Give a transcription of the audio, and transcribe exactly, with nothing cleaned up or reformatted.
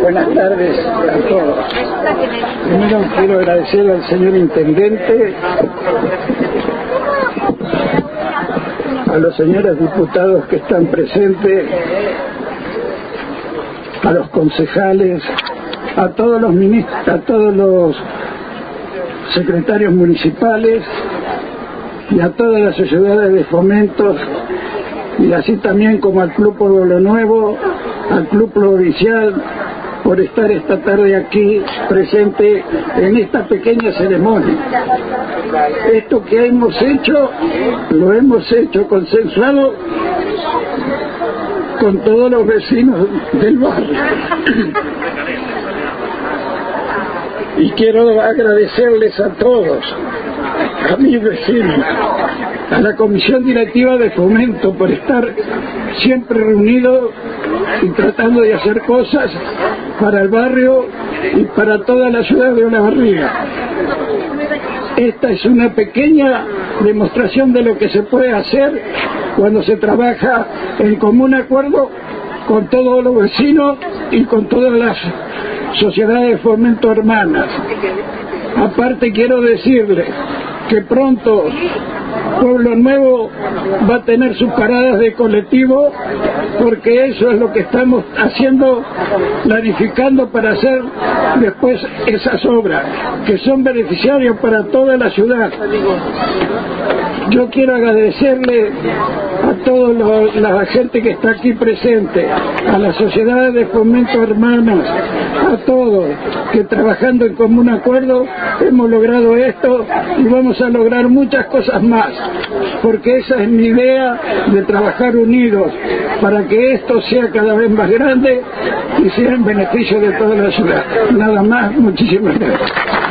Buenas tardes a todos. Primero quiero agradecer al señor Intendente, a los señores diputados que están presentes, a los concejales, a todos los ministros, a todos los secretarios municipales y a todas las sociedades de fomentos, y así también como al Club Pueblo Nuevo, al Club Provincial, por estar esta tarde aquí presente en esta pequeña ceremonia. Esto que hemos hecho, lo hemos hecho consensuado con todos los vecinos del barrio. Y quiero agradecerles a todos, a mis vecinos, a la Comisión Directiva de Fomento por estar siempre reunidos y tratando de hacer cosas para el barrio y para toda la ciudad de Olavarría. Esta es una pequeña demostración de lo que se puede hacer cuando se trabaja en común acuerdo con todos los vecinos y con todas las sociedades de fomento hermanas. Aparte quiero decirles que pronto Pueblo Nuevo va a tener sus paradas de colectivo, porque eso es lo que estamos haciendo, planificando para hacer después esas obras que son beneficiarias para toda la ciudad. Yo quiero agradecerle a toda la gente que está aquí presente, a las sociedades de fomento hermanas, a todos, que trabajando en común acuerdo hemos logrado esto y vamos a lograr muchas cosas más, porque esa es mi idea de trabajar unidos para que esto sea cada vez más grande y sea en beneficio de toda la ciudad. Nada más, muchísimas gracias.